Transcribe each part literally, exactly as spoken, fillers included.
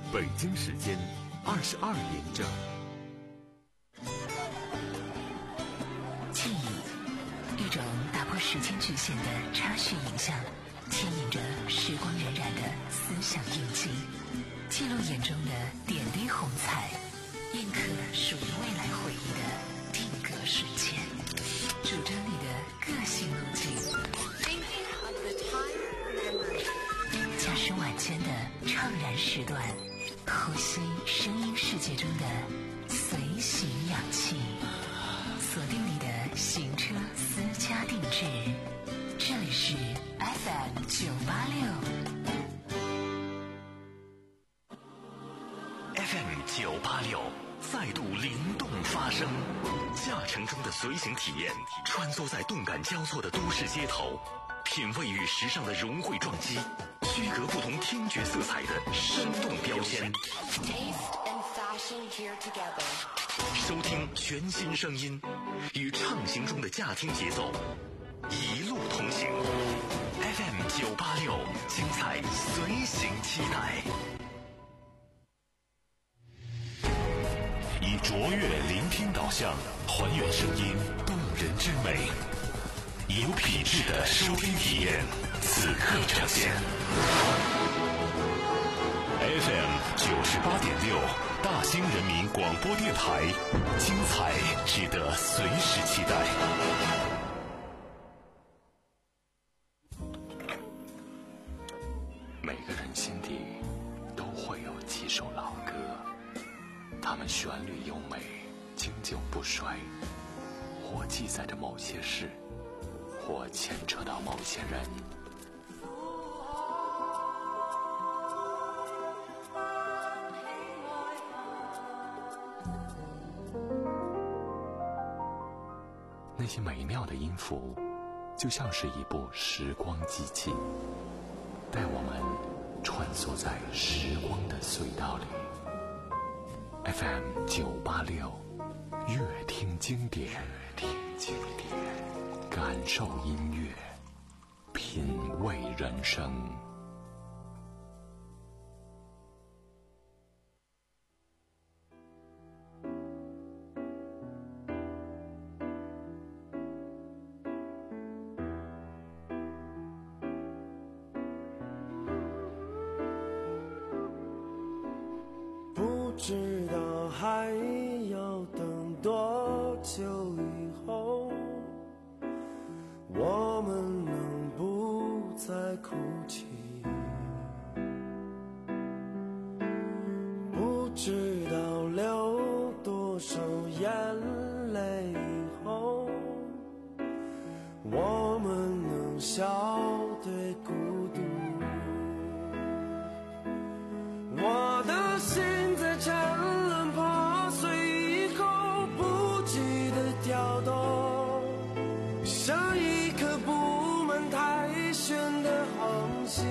北京时间二十二点整。 记忆，一种打破时间局限的插叙影像，牵引着时光荏苒的思想印记，记录眼中的点滴红彩，印刻属于未来回忆的定格瞬间，主张你的个性路径。驾驶晚间的怅然时段，呼吸声音世界中的随行氧气，锁定你的行车私家定制，这里是 F M 九八六 F M 九八六再度灵动发声，驾乘中的随行体验，穿梭在动感交错的都市街头，品味与时尚的融汇撞击，区隔不同听觉色彩的生动标签。收听全新声音，与畅行中的驾听节奏，一路同行。F M 九八六，精彩随行期待。 以卓越聆听导向，还原声音动人之美，以有品质的收听体验，此刻呈现。F M 九十八点六，大兴人民广播电台，精彩值得随时期待。 每个人心底都会有几首老歌，它们旋律优美，经久不衰，或记载着某些事，或牵扯到某些人。那些美妙的音符，就像是一部时光机器，带我们穿梭在时光的隧道里。F M 九八六，乐听经典，乐听经典，感受音乐，品味人生。 不知道还要等多久以后，我们能不再哭泣？不知道流多少眼泪以后，我们能笑对孤独。我的心在沉沦破碎以后不记得跳动，像一颗布满苔藓的恒星，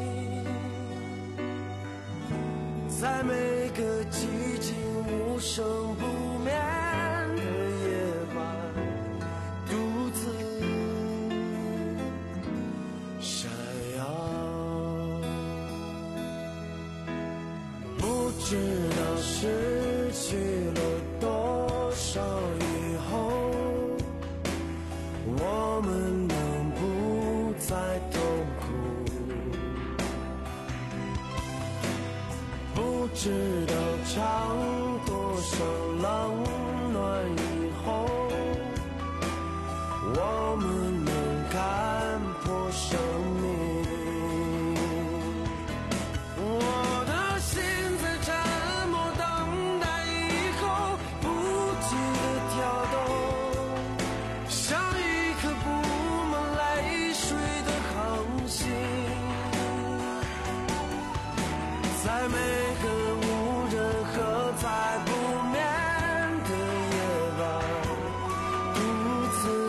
在每个寂静无声不眠的夜晚，独自闪耀。不知道失去了多少以后，我们能不再痛苦？不知道尝多少冷暖以后，我们能看破生命。我的心在沉默等待以后不记得跳动，像一颗布满泪水的恒星，在每个无人喝彩不眠的夜晚，独自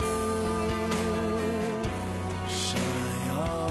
闪耀。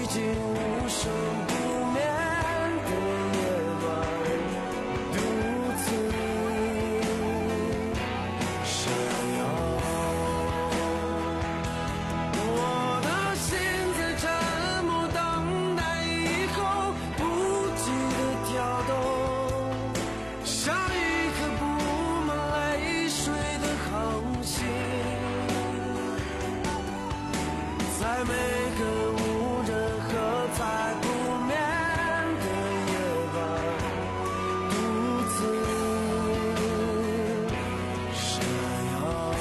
经无声不眠的夜晚，独自闪耀。我的心在沉默等待以后不羁的跳动，像一颗布满泪水的航行，在每个无人喝彩不眠的夜晚，独自闪耀。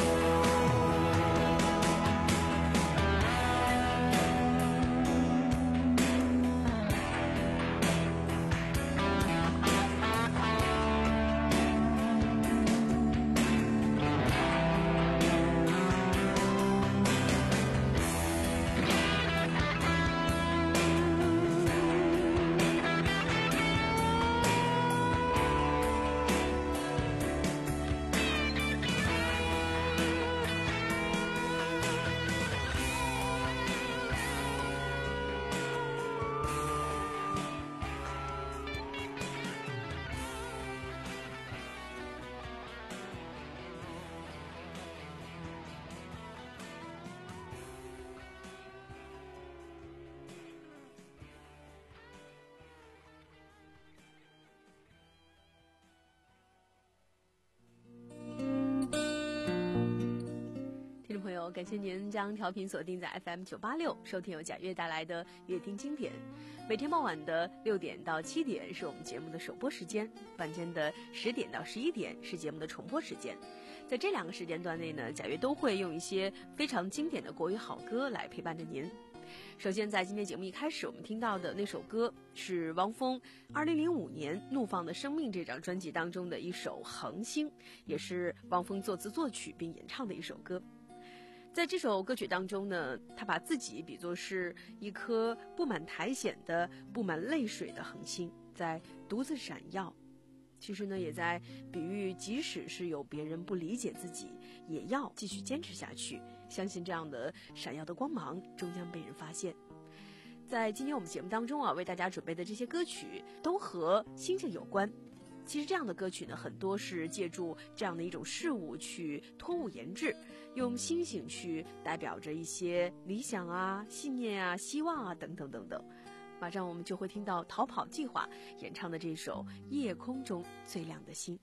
感谢您将调频锁定在 F M 九八六，收听由贾悦带来的乐听经典。每天傍晚的六点到七点是我们节目的首播时间，晚间的十点到十一点是节目的重播时间。在这两个时间段内呢，贾悦都会用一些非常经典的国语好歌来陪伴着您。首先在今天节目一开始我们听到的那首歌是汪峰二零零五年《怒放的生命》这张专辑当中的一首《恒星》，也是汪峰作词作曲并演唱的一首歌。在这首歌曲当中呢，他把自己比作是一颗布满苔藓的布满泪水的恒星，在独自闪耀。其实呢，也在比喻即使是有别人不理解自己，也要继续坚持下去，相信这样的闪耀的光芒终将被人发现。在今天我们节目当中啊，为大家准备的这些歌曲都和星星有关。其实这样的歌曲呢，很多是借助这样的一种事物去托物言志，用星星去代表着一些理想啊、信念啊、希望啊等等等等。马上我们就会听到逃跑计划演唱的这首《夜空中最亮的星》。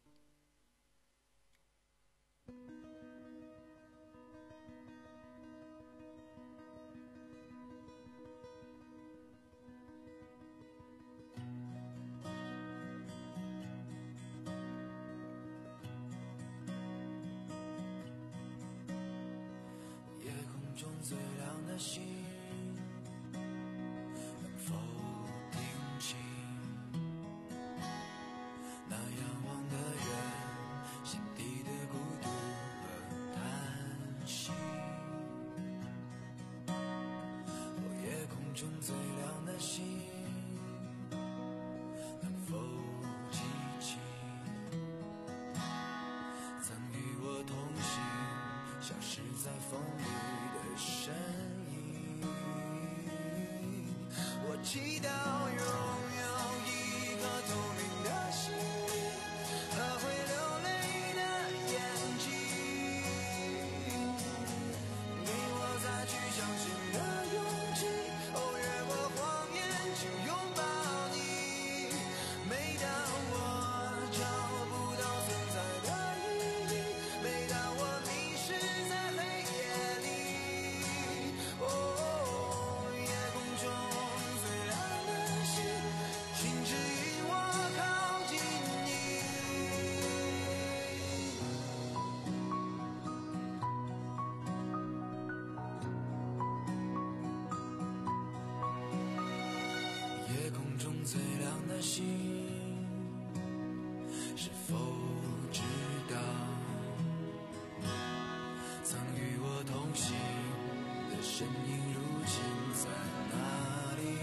中最亮的星，能否听清那仰望的人心底的孤独和叹息？哦，夜空中最亮的星，能否记起曾与我同行，消失在风里的身影？我祈祷拥有一颗透明的心和会流泪的眼睛，给我再去相信的勇气。哦，越过谎言去拥抱你。每当我找不到存在的意义，每当我迷失在黑夜里，哦，夜空中最亮的星，请指引我靠近你。夜空中最亮的星，是否知道曾与我同行的身影如今在哪里？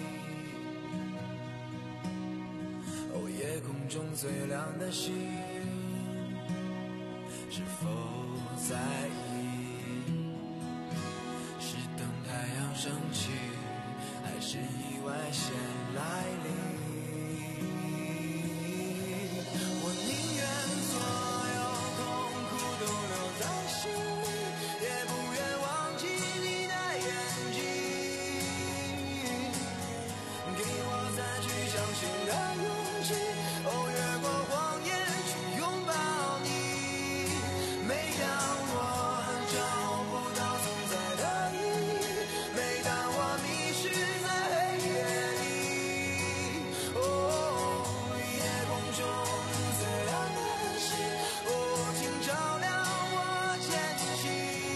哦，夜空中最亮的星，是否在意？是等太阳升起是意外先来临。我宁愿所有痛苦都留在心里，也不愿忘记你的眼睛，给我再去相信的勇气，哦，越过谎言去拥抱你。每当我找不到存在的意义，每当我迷失在黑夜里，哦，夜空中最亮的星，哦，请照亮我前行。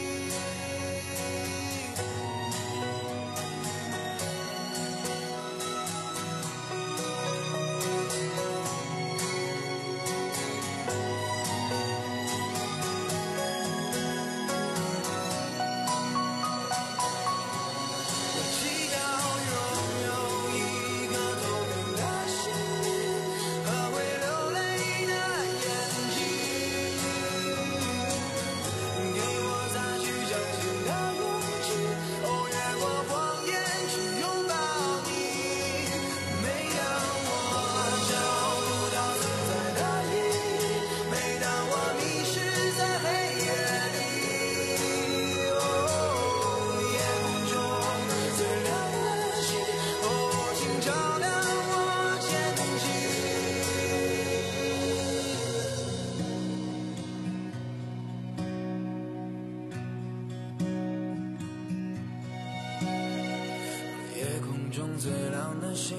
夜空中最亮的星，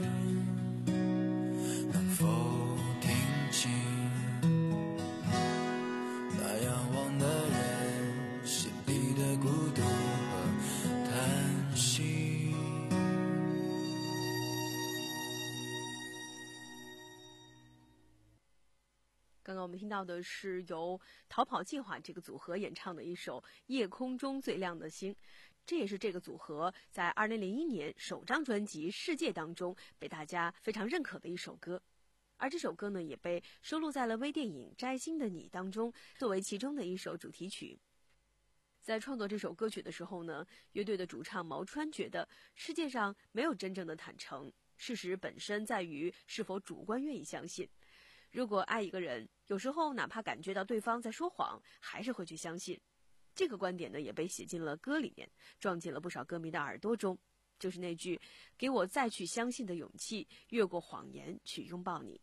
能否听清那仰望的人心底的孤独和叹息？ 刚刚我们听到的是由逃跑计划这个组合演唱的一首《夜空中最亮的星》，这也是这个组合在二零零一年首张专辑《世界》当中被大家非常认可的一首歌。而这首歌呢，也被收录在了微电影《摘星的你》当中，作为其中的一首主题曲。在创作这首歌曲的时候呢，乐队的主唱毛川觉得世界上没有真正的坦诚，事实本身在于是否主观愿意相信。如果爱一个人，有时候哪怕感觉到对方在说谎，还是会去相信。这个观点呢，也被写进了歌里面，撞进了不少歌迷的耳朵中。就是那句“给我再去相信的勇气，越过谎言去拥抱你”。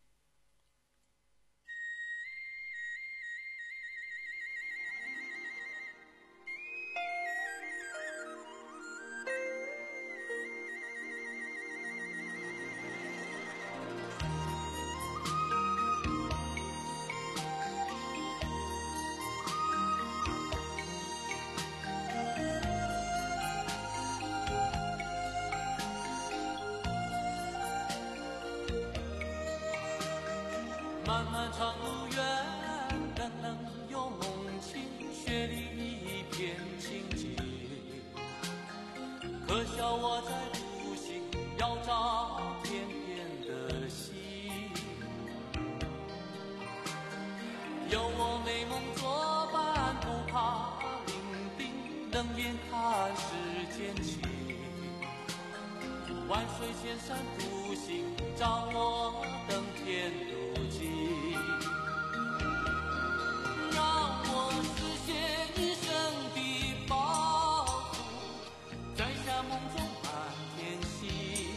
漫漫长路远，冷冷又梦境，雪里一片情结。可笑我在独行，要找天边的星。有我美梦作伴，不怕伶仃，冷眼看世间情。万水千山独行，找我登天路径。让我实现一生的抱负，摘下梦中满天星。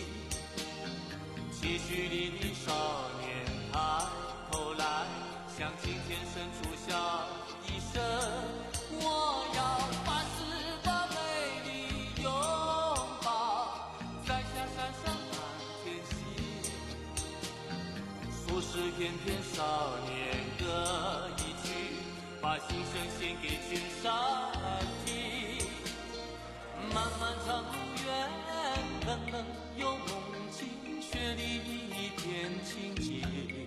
期许里的少年抬头来，向青天深处笑一声。我要发誓把美丽拥抱，摘下山上满天星。俗世翩翩少年歌一曲，把心声献给群山听。漫漫长路远，冷冷又梦境，雪里一片情结。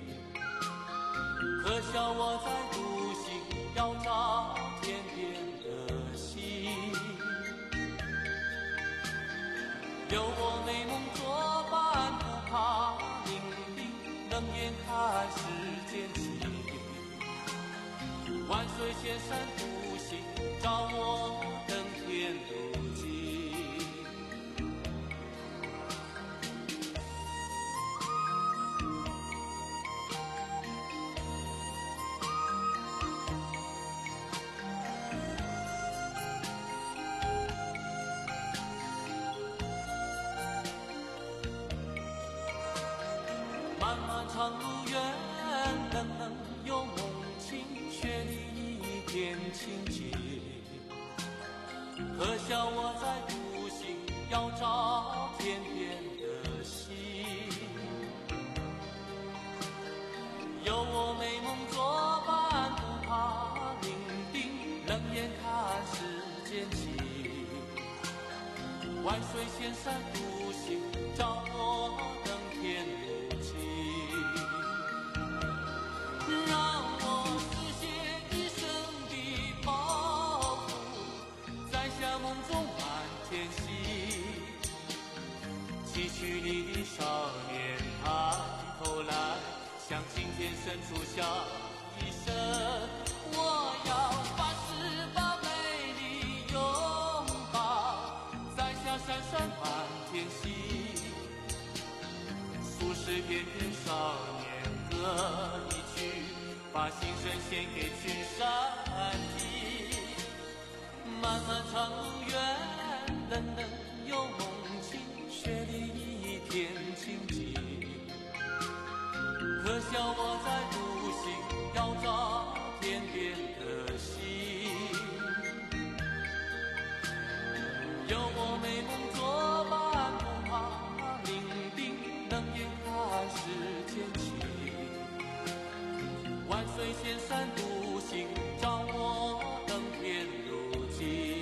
可笑我在独行，要找天边的星。有我美梦作伴，不怕伶仃，冷眼看世间情。万水千山独行，找我登天路径。 长路远，冷冷又梦清，雪里一片清洁。可笑我在独行，要找天边的星。有我美梦作伴，不怕伶仃，冷眼看世间情。万水千山独行，照我登天路径。让我实现一生的抱负，在夏梦中满天星。崎岖里的少年抬头来，向青天伸出笑一声。我要发誓把美丽拥抱，在下闪闪满天星。数十片片少年歌一曲，把心声献给群山体。漫漫长路远，冷冷又梦清，雪里一片清寂。可笑我在独行，要找天边的星。有我美梦作伴，不怕伶仃，冷眼看世间情。万水千山独行，照我登天路径。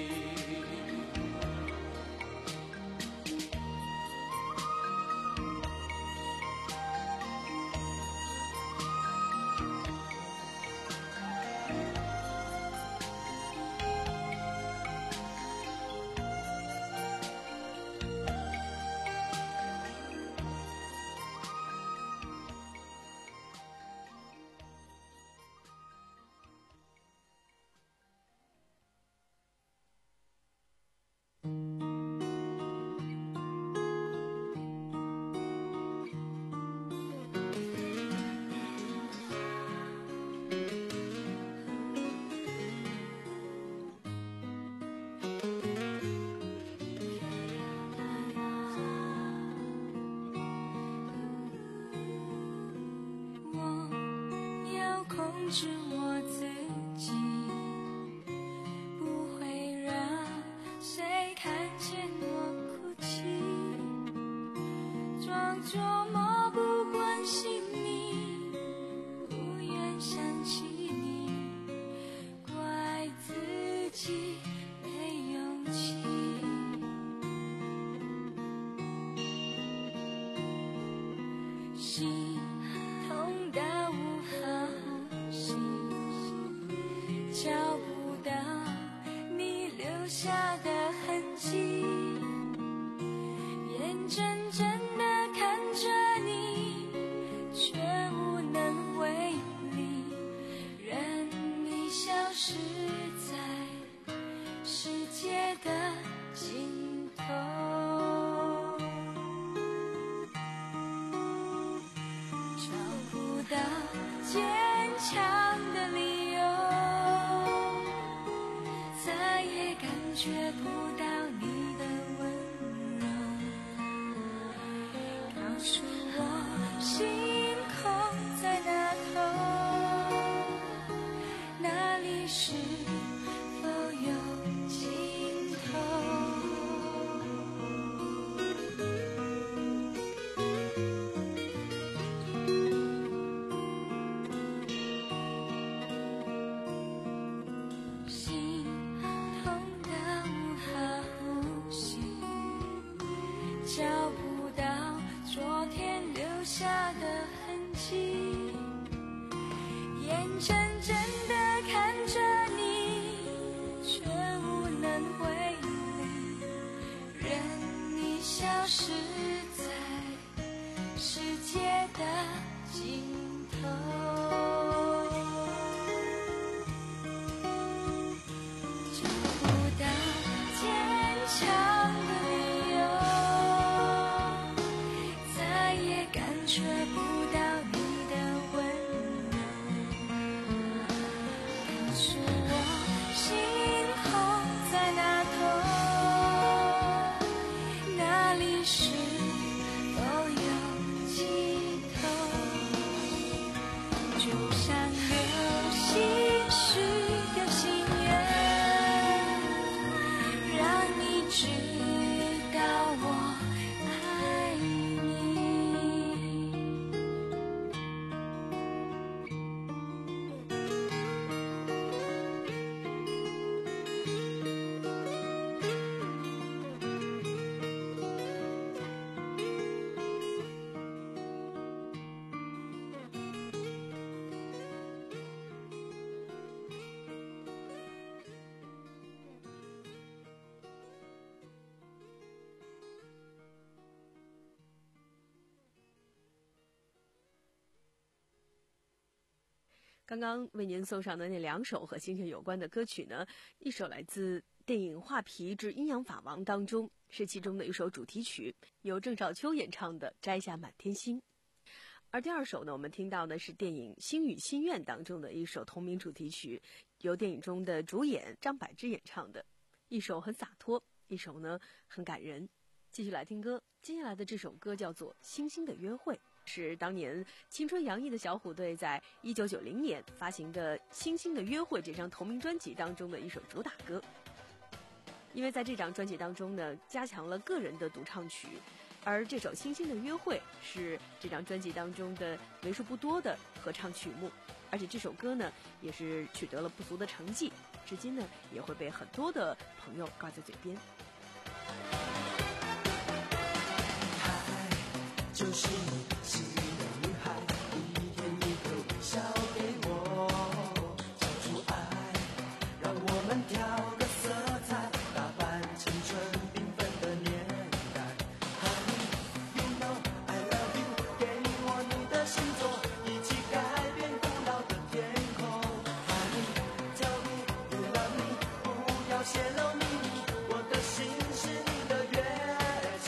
是我自己，不会让谁看见我哭泣，装作漠不关心你，不愿想起你，怪自己没勇气。心痛到无法找不到你留下的痕迹，眼睁睁地看着你，却无能为力，任你消失在世界的尽头。找不到坚强的理由，再也感觉不到你的温柔，告诉我星空在那头，那里是否有尽头。心痛到无法呼吸，找不到昨天留下的痕迹，眼睁睁地看着你，却无能为力，任你消失在世界的尽头。找不到坚强的理由，再也感觉不到你的温柔，告诉我星空在那头，那里是否有尽头。 刚刚为您送上的那两首和星星有关的歌曲呢，一首来自电影《画皮之阴阳法王》当中，是其中的一首主题曲，由郑少秋演唱的《摘下满天星》。而第二首呢，我们听到的是电影《星语心愿》当中的一首同名主题曲，由电影中的主演张柏芝演唱的，一首很洒脱，一首呢很感人。继续来听歌，接下来的这首歌叫做《星星的约会》，是当年青春洋溢的小虎队在一九九零年发行的《星星的约会》这张同名专辑当中的一首主打歌。因为在这张专辑当中呢，加强了个人的独唱曲，而这首《星星的约会》是这张专辑当中的为数不多的合唱曲目，而且这首歌呢也是取得了不俗的成绩，至今呢也会被很多的朋友挂在嘴边。 就是你心里的女孩，一天一个微笑给我，交出爱，让我们挑个色彩，打扮青春缤纷的年代。Honey, you know I love you， 给我你的星座，一起改变古老的天空。Honey, tell me you love me， 不要泄露秘密，我的心是你的乐器。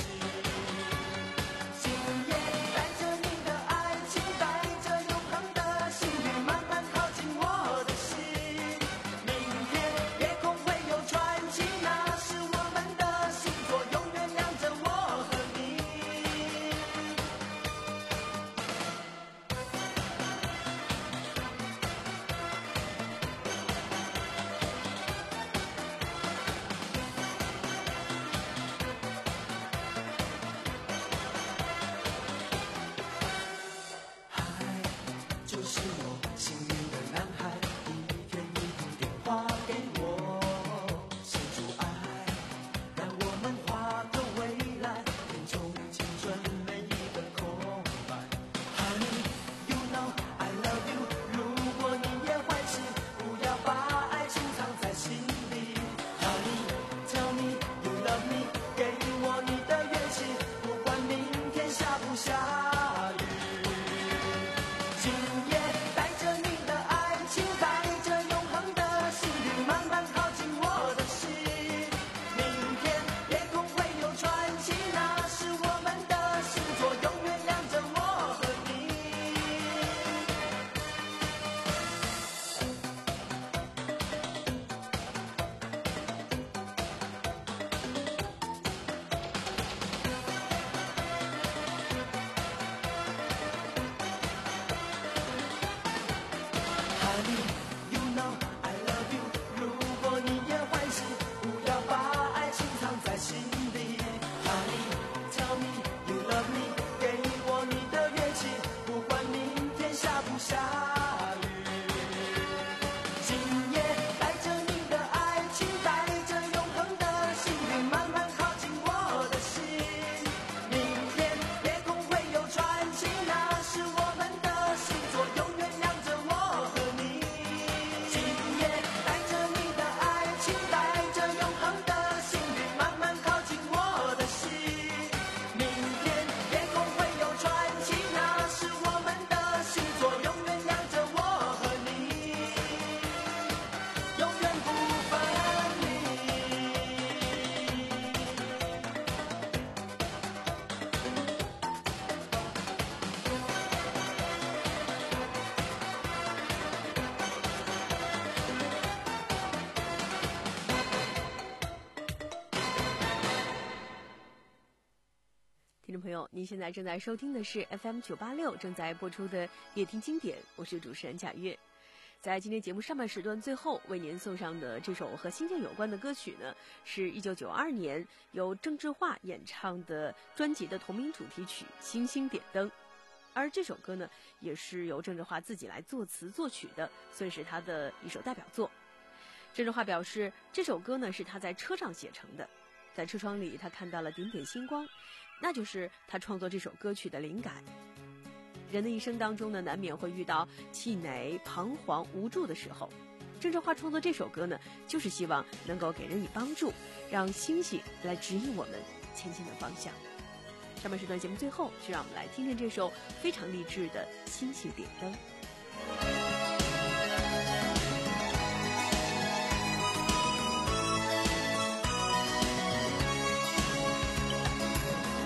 听众朋友，您现在正在收听的是 F M 九八六正在播出的夜听经典，我是主持人贾月。在今天节目上半时段最后为您送上的这首和星星有关的歌曲呢，是一九九二年由郑智化演唱的专辑的同名主题曲《星星点灯》，而这首歌呢也是由郑智化自己来作词作曲的，算是他的一首代表作。郑智化表示，这首歌呢是他在车上写成的，在车窗里他看到了点点星光，那就是他创作这首歌曲的灵感。人的一生当中呢，难免会遇到气馁、彷徨、无助的时候。郑智化创作这首歌呢，就是希望能够给人以帮助，让星星来指引我们前进的方向。上半时段节目最后，就让我们来听听这首非常励志的《星星点灯》。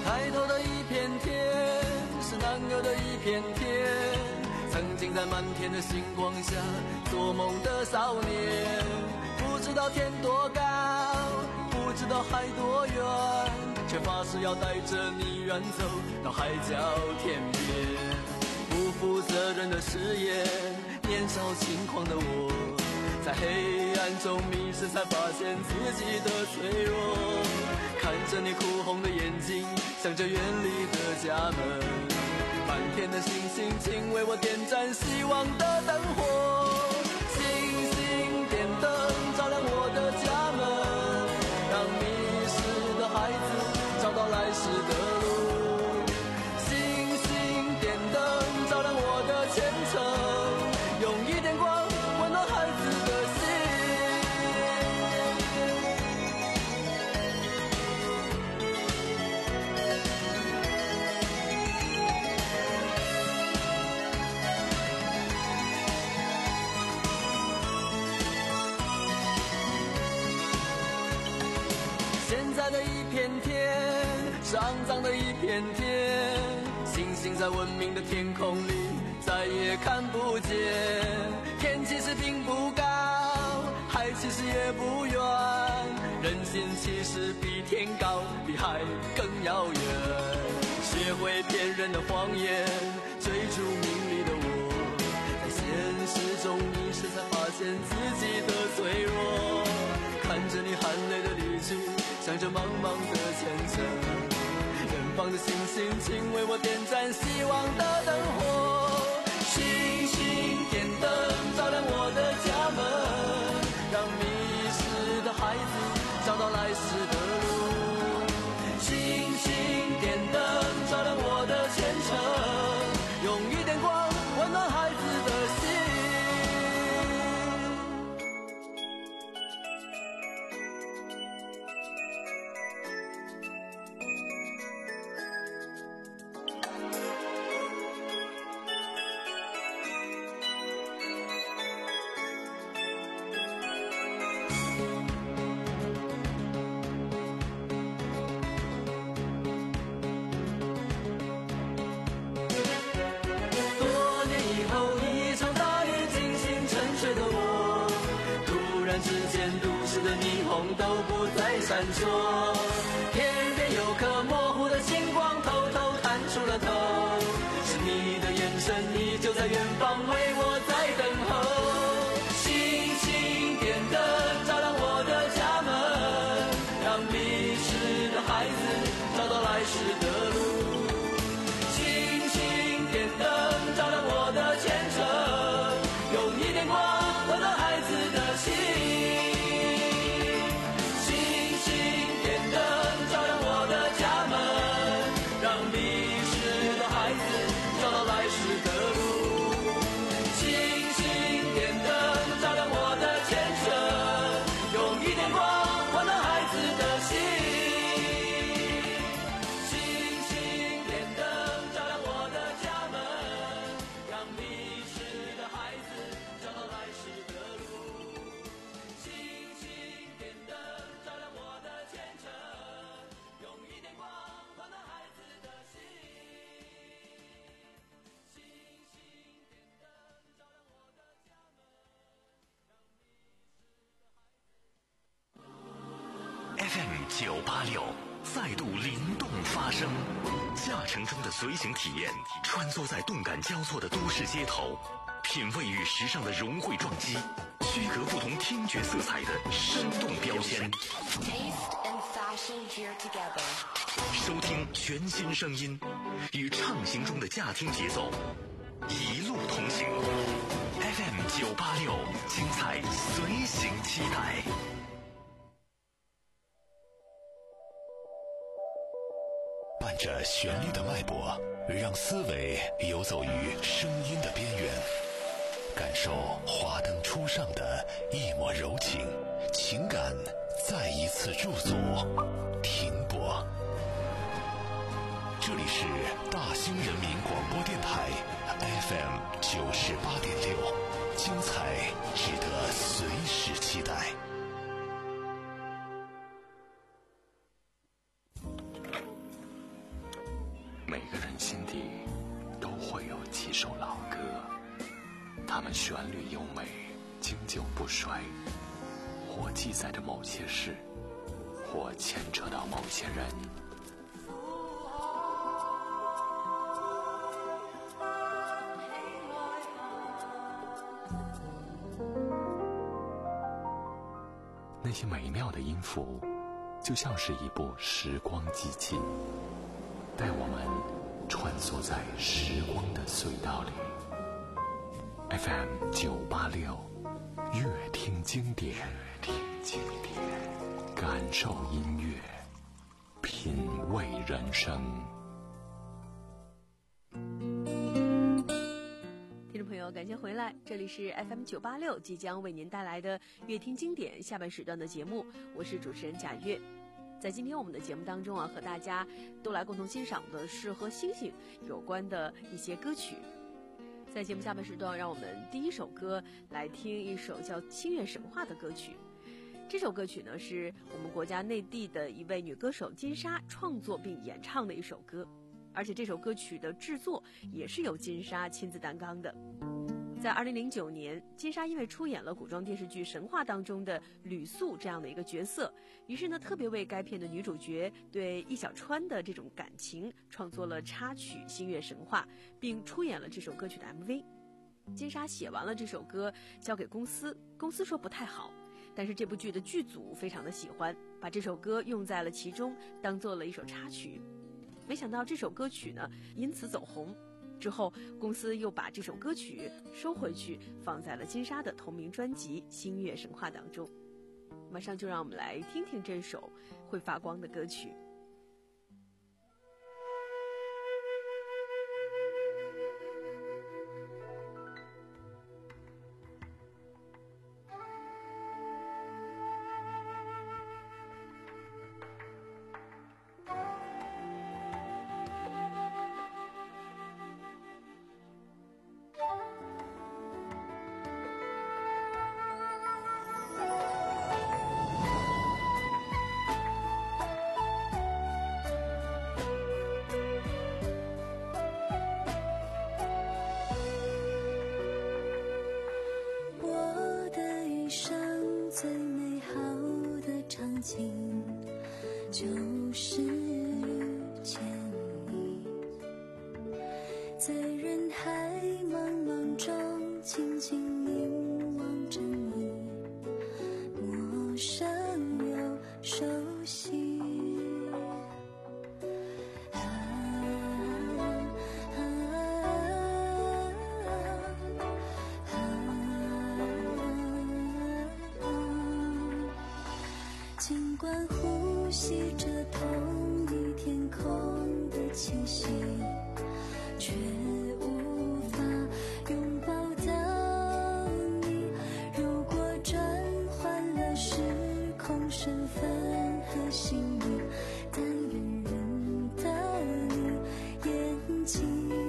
抬头的一片天，是男儿的一片天。曾经在满天的星光下做梦的少年，不知道天多高，不知道海多远，却发誓要带着你远走到海角天边。不负责任的誓言，年少轻狂的我，在黑暗中迷失，才发现自己的脆弱。看着你哭红的眼睛，想着远离的家门，满天的星星，请为我点燃希望的灯火。星星点灯，照亮我的家门，让迷失的孩子找到来时的路。星星点灯，照亮我的前程，用一点光温暖孩子的心。现在的一片天，是肮脏的一片天，星星在文明的天空里再也看不见。天其实并不高，海其实也不远，人心其实比天高，比海更遥远。学会骗人的谎言，追逐名利的我，在现实中迷失，才发现自己的脆弱。看着你含泪的离去，想着茫茫的前程，远方的星星，请为我点燃希望的灯火。星星点灯，照亮我的家门，让迷失的孩子找到来时的路。星星点灯，照亮我的前程，用一点光温暖孩子的心。都不再闪烁，天边有颗模糊的星光偷偷探出了头，是你的眼神依旧在远方为我在等候。星星点灯，照亮我的家门，让迷失的孩子找到来时的路。星星点灯，照亮我的前程，用一点光温暖孩子的心。 F M 九八六再度灵动发声，驾乘中的随行体验，穿梭在动感交错的都市街头，品味与时尚的融汇撞击，区隔不同听觉色彩的生动标签。收听全新声音，与畅行中的驾听节奏，一路同行。F M 九八六，精彩随行期待。 伴着旋律的脉搏，让思维游走于声音的边缘，感受华灯初上的一抹柔情，情感再一次驻足停泊。这里是大兴人民广播电台 F M 九十八点六，精彩值得随时期待。 心底都会有几首老歌，它们旋律优美，经久不衰，或记载着某些事，或牵扯到某些人。那些美妙的音符就像是一部时光机器，带我们穿梭在时光的隧道里。 F M 九八六，乐听经典，乐听经典，感受音乐，品味人生。 听众朋友，感谢回来，这里是 F M 九八六，即将为您带来的乐听经典下半时段的节目，我是主持人贾月。在今天我们的节目当中啊，和大家都来共同欣赏的是和星星有关的一些歌曲。在节目下半时段，让我们第一首歌来听一首叫《星月神话》的歌曲。这首歌曲呢，是我们国家内地的一位女歌手金莎创作并演唱的一首歌，而且这首歌曲的制作也是由金莎亲自担纲的。在二零零九年，金莎因为出演了古装电视剧《神话》当中的吕素这样的一个角色，于是呢，特别为该片的女主角对易小川的这种感情创作了插曲《星月神话》，并出演了这首歌曲的 M V。金莎写完了这首歌，交给公司，公司说不太好，但是这部剧的剧组非常的喜欢，把这首歌用在了其中，当做了一首插曲。没想到这首歌曲呢，因此走红。之后，公司又把这首歌曲收回去，放在了金莎的同名专辑《星月神话》当中。马上就让我们来听听这首会发光的歌曲。 就是遇见你，在人海茫茫中静静凝望着你，陌生又熟悉。啊啊啊啊！尽管呼吸着同一天空的气息，却无法拥抱到你。如果转换了时空身份和姓名，但愿认得你眼睛。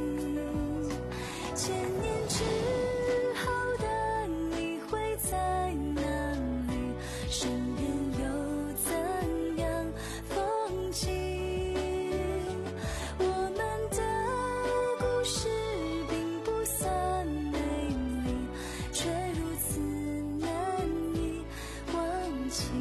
千年之后的你会在哪里？身边又怎样风景？我们的故事并不算美丽，却如此难以忘记。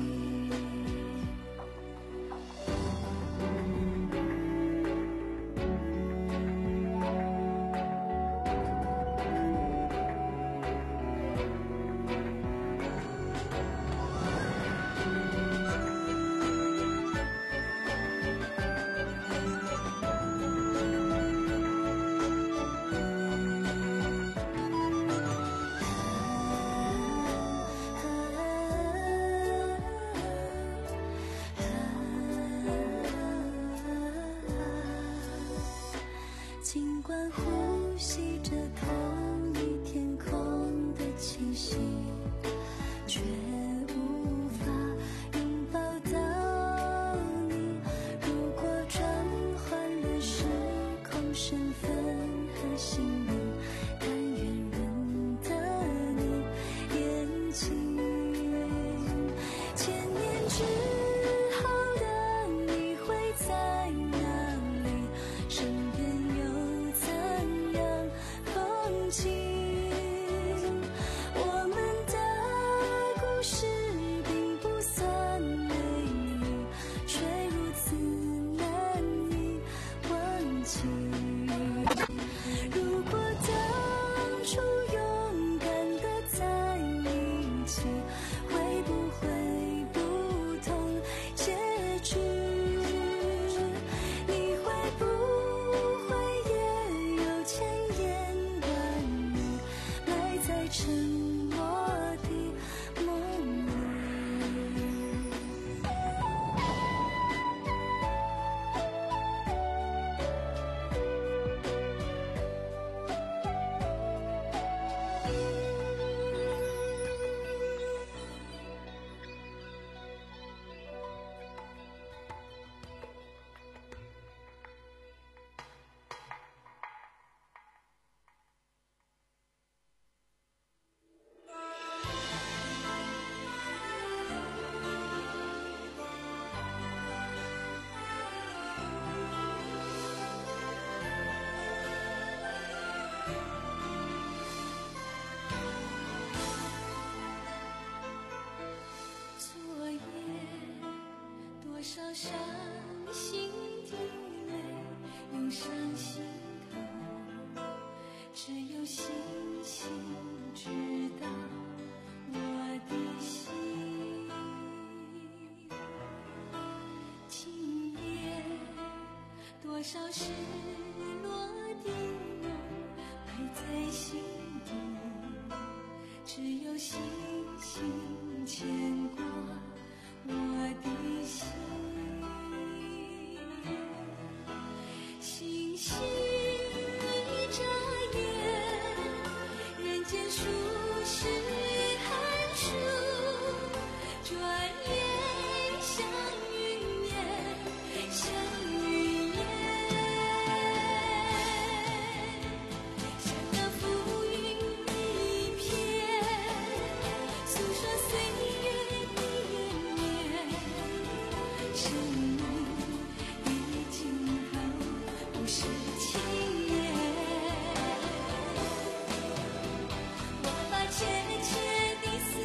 尽管呼吸着同一天空的气息，却无法拥抱到你。如果转换了时空身份和姓名，但愿认得你眼睛。千年之后的你会在哪里？身边有少伤心的泪涌上心头，只有星星知道我的心。今夜多少失落的梦埋在心底，只有星星牵挂我的心。星星一眨眼，人间数十寒暑，转眼像云烟，像云烟，像那浮云一片，诉说岁月的延绵。生命的尽头不是轻言，我把切切的思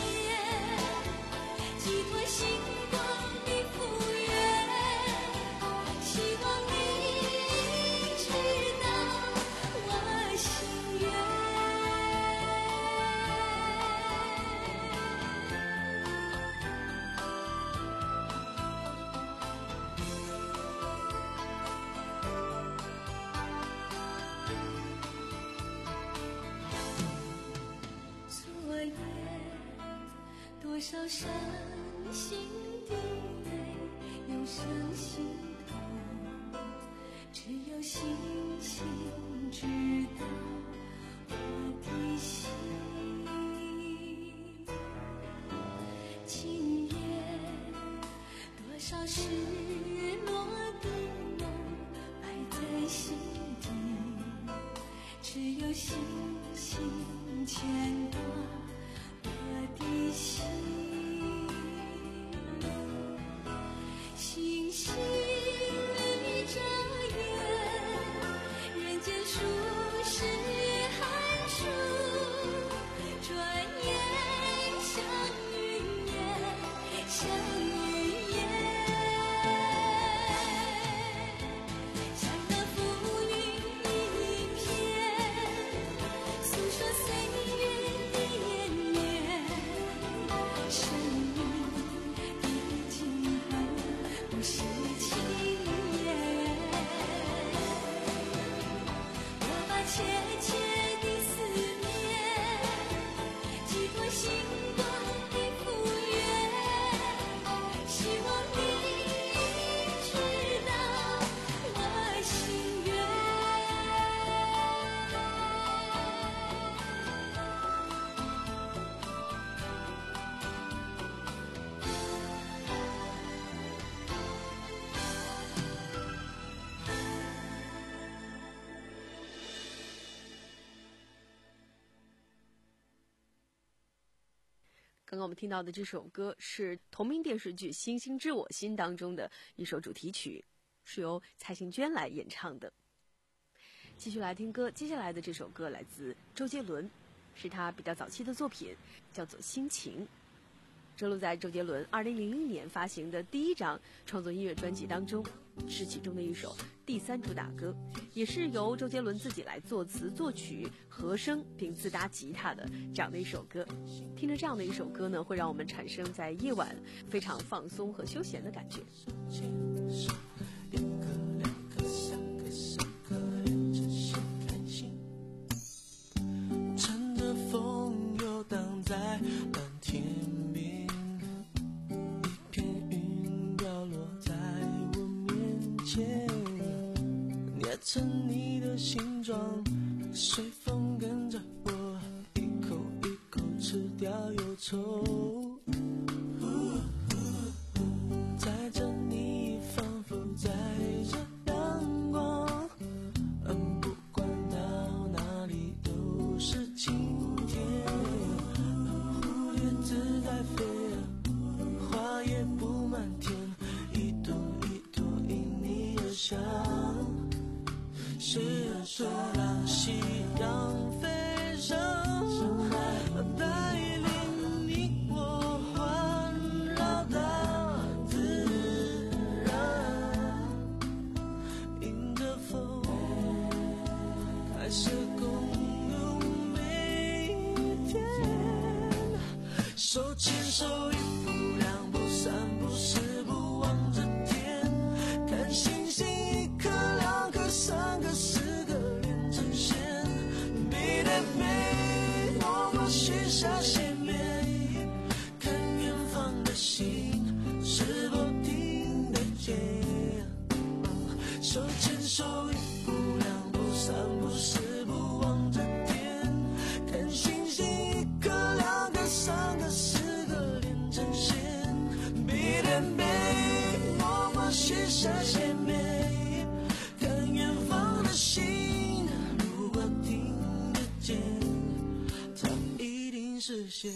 念寄托星光的复原，希望你知道我心愿。昨夜多少伤心的泪涌上心头，只有星星知道我的心。今夜多少失落的梦埋在心底，只有星星牵挂我的心。星星一眨眼，人间数十寒暑，转眼像云烟，像云烟，像那浮云一片，诉说岁月的延绵。生命的尽头不是轻言，我把切切的思念寄托星光的复原，希望你知道我心愿。 刚刚我们听到的这首歌是同名电视剧《星星知我心》当中的一首主题曲，是由蔡幸娟来演唱的。继续来听歌，接下来的这首歌来自周杰伦，是他比较早期的作品，叫做《心情》，收录在周杰伦二零零零年发行的第一张创作音乐专辑当中，是其中的一首第三主打歌，也是由周杰伦自己来作词作曲和声并自搭吉他的这样的一首歌。听着这样的一首歌呢，会让我们产生在夜晚非常放松和休闲的感觉。 乘着风游荡在蓝天边，一片云掉落在我面前，捏成你的形状，随风跟着我一口一口吃掉忧愁，载着你仿佛载着阳光，嗯，不管到哪里都是晴天，蝴蝶自在飞，花也布满天，一朵一朵因你而香，是啊是让夕阳飞上，带领你我环绕大自是共度每一天。手牵手一步两步三步四步望着天，看星星一颗两颗三个四个连成线，美的美，我们许下献媚，看远方的心是否听得见。手牵手一步两步三步四步望着天，看星星一颗两颗三个四个连成线，美的美，我们许下献媚，看远方的心如果听得见，它一定实现。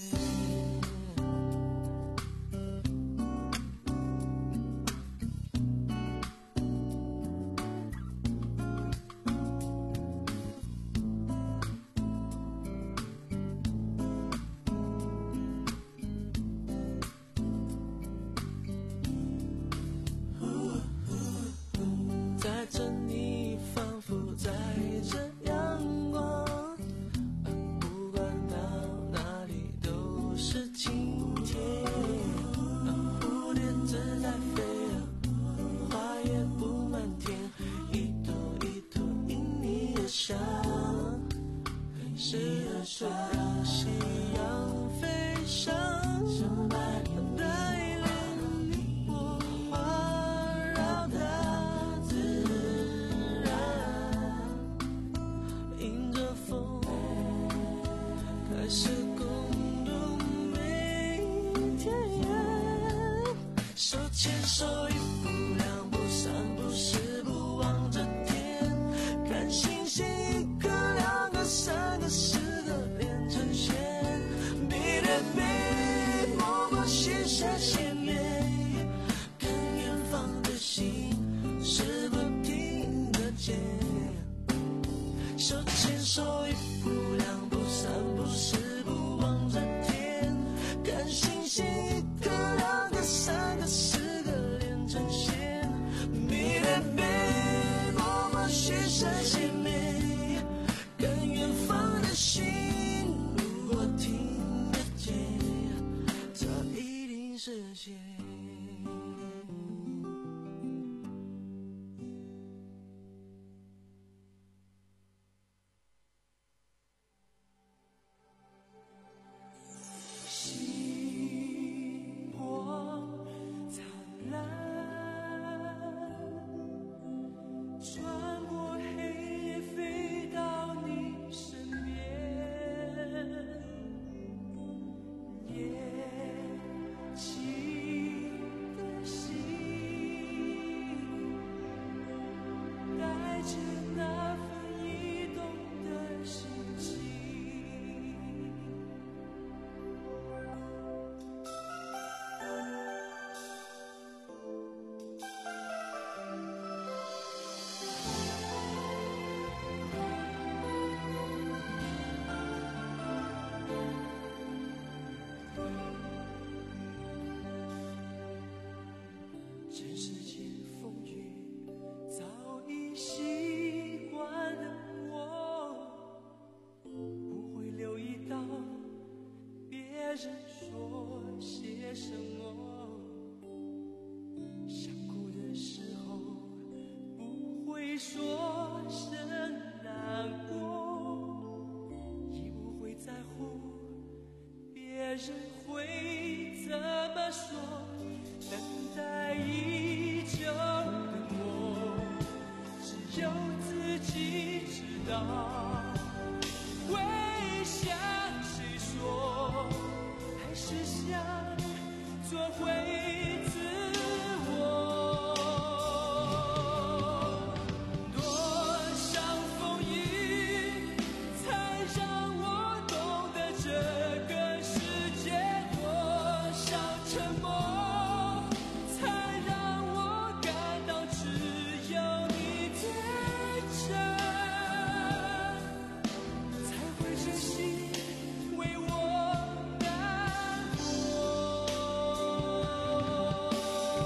在这你仿佛在这阳光，不管到哪里都是晴天。蝴蝶自在飞，花也布满天，一朵一朵因你而香。时而说让夕阳飞上，带领我环绕它自然，迎着风开始共度每一天。手牵手一步两步三步四步望着天，看星星一颗两个三个四个连成线，美的美，我们许下献媚，看远方的心是否听得见。手牵手一步两步三步四步望着天，看星星一颗两个三个四个连成线，美的美，我们许下献媚，看远方的心如果听得见，它一定实现。星光灿烂，穿过黑夜飞到你身边，年轻的心带着那份移动的心情。这世间风雨早已习惯了我，不会留意到别人说些什么，想哭的时候不会说声难过，也不会在乎别人会怎么说，等待已久的我，只有自己知道，会向谁说，还是想做回自我。多少风雨才让我懂得这个世界，多少沉默才让我感到只有你天真，才会真心为我难过。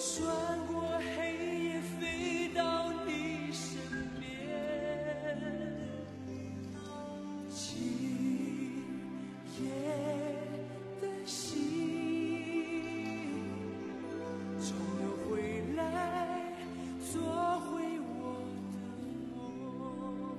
穿过黑夜飞到你身边，今夜的心终有回来做回我的梦。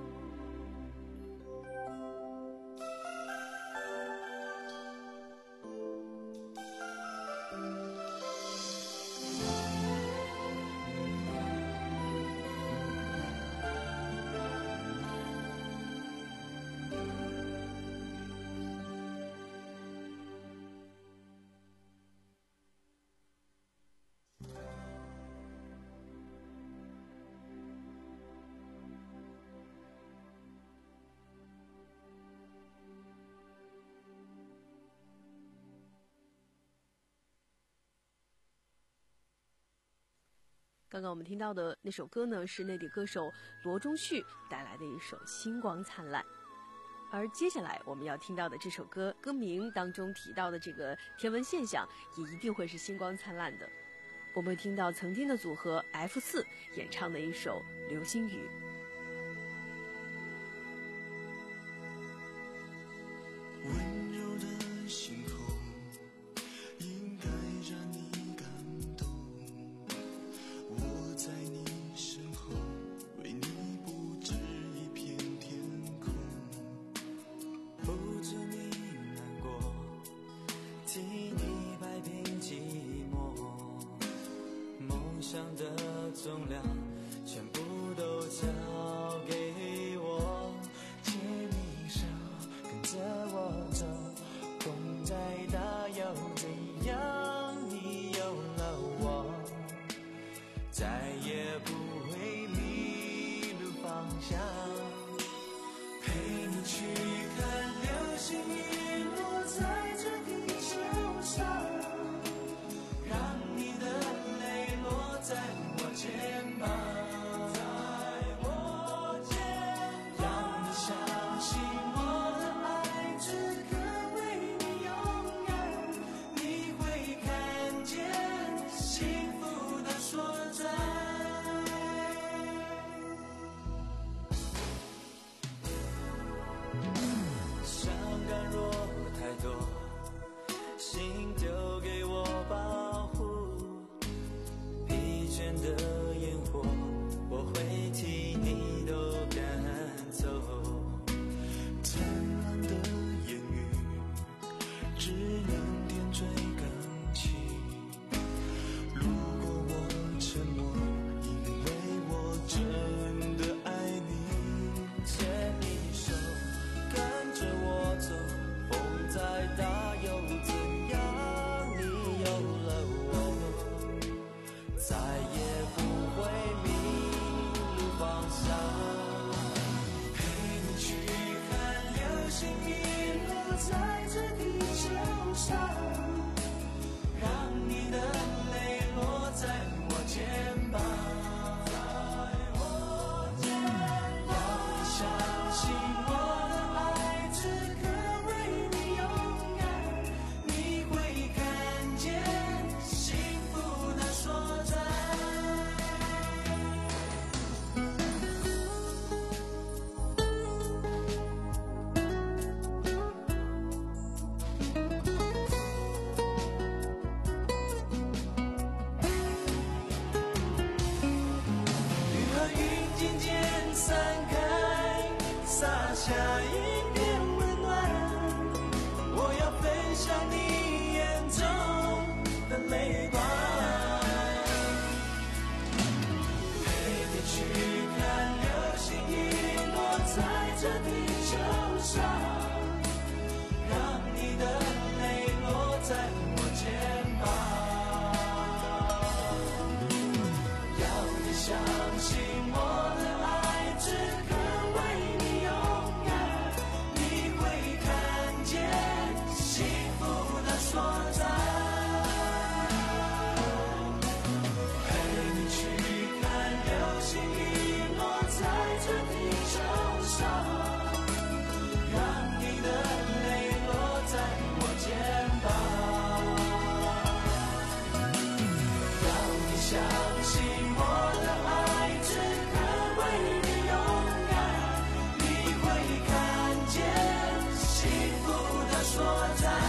刚刚我们听到的那首歌呢，是内地歌手罗中旭带来的一首《星光灿烂》。而接下来我们要听到的这首歌，歌名当中提到的这个天文现象，也一定会是星光灿烂的。我们会听到曾经的组合 F 四 演唱的一首《流星雨》。 温柔的星空应该让你感动，我在你身后为你布置一片天空，不知你难过，替你摆平寂寞，梦想的重量全部都交给我，牵你手跟着我走，风再大又怎样，你有了我，再也不会迷路方向，陪你去看流星雨落在这地球上，让你的泪落在我肩膀，在我相信我的爱此刻为你勇敢，你会看见幸福的所在，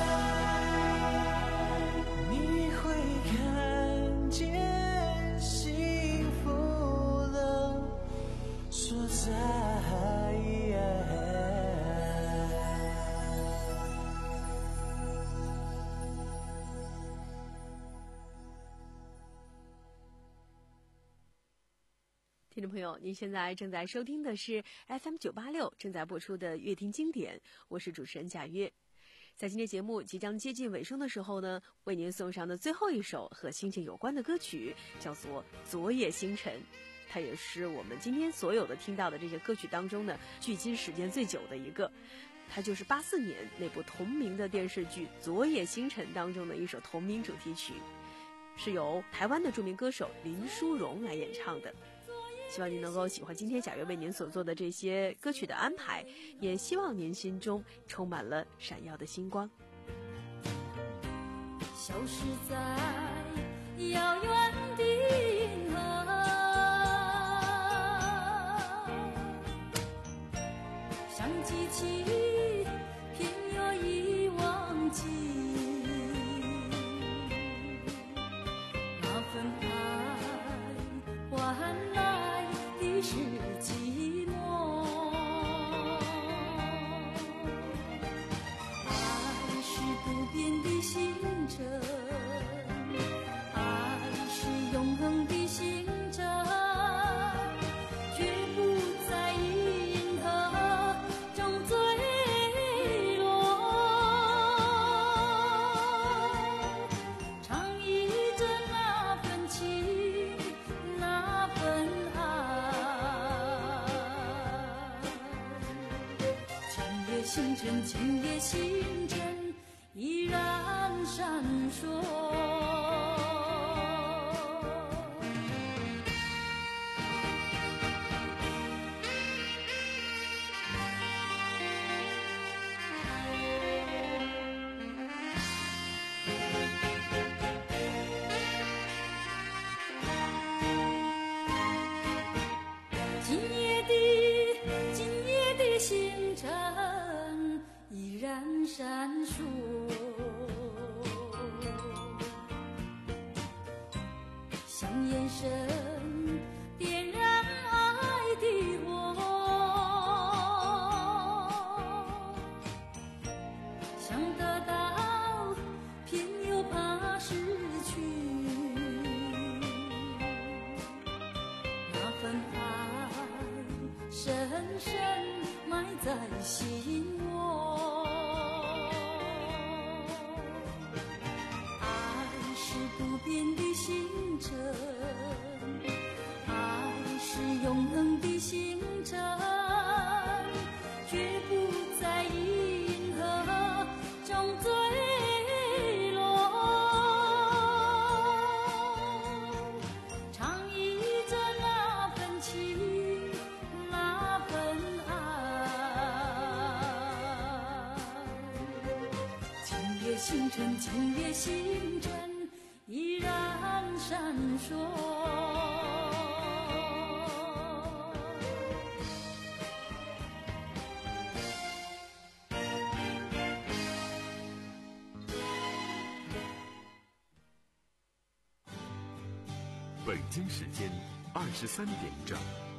你会看见幸福的所在。 听众朋友，您现在正在收听的是 F M 九八六正在播出的乐听经典，我是主持人贾月。在今天节目即将接近尾声的时候呢，为您送上的最后一首和心情有关的歌曲叫做《昨夜星辰》，它也是我们今天所有的听到的这些歌曲当中呢，距今时间最久的一个。它就是八四年那部同名的电视剧《昨夜星辰》当中的一首同名主题曲，是由台湾的著名歌手林淑荣来演唱的。希望您能够喜欢今天贾月为您所做的这些歌曲的安排，也希望您心中充满了闪耀的星光。 消失在遥远的银河，像记起偏又已忘记那份爱换来的是寂寞，爱是不变的星辰，爱是永恒的星辰，绝不在银河中坠落，唱忆着那份情，那份星辰，今夜星辰依然闪烁。今夜的，今夜的星辰依然闪烁，像眼神点燃爱的火，想得到偏又怕失去，那份爱深深埋在心窝，爱是不变的星辰，爱是永恒的星辰，绝不在银河中坠落，唱忆着那份情，那份星辰，今夜星辰依然闪烁。 北京时间二十三点整。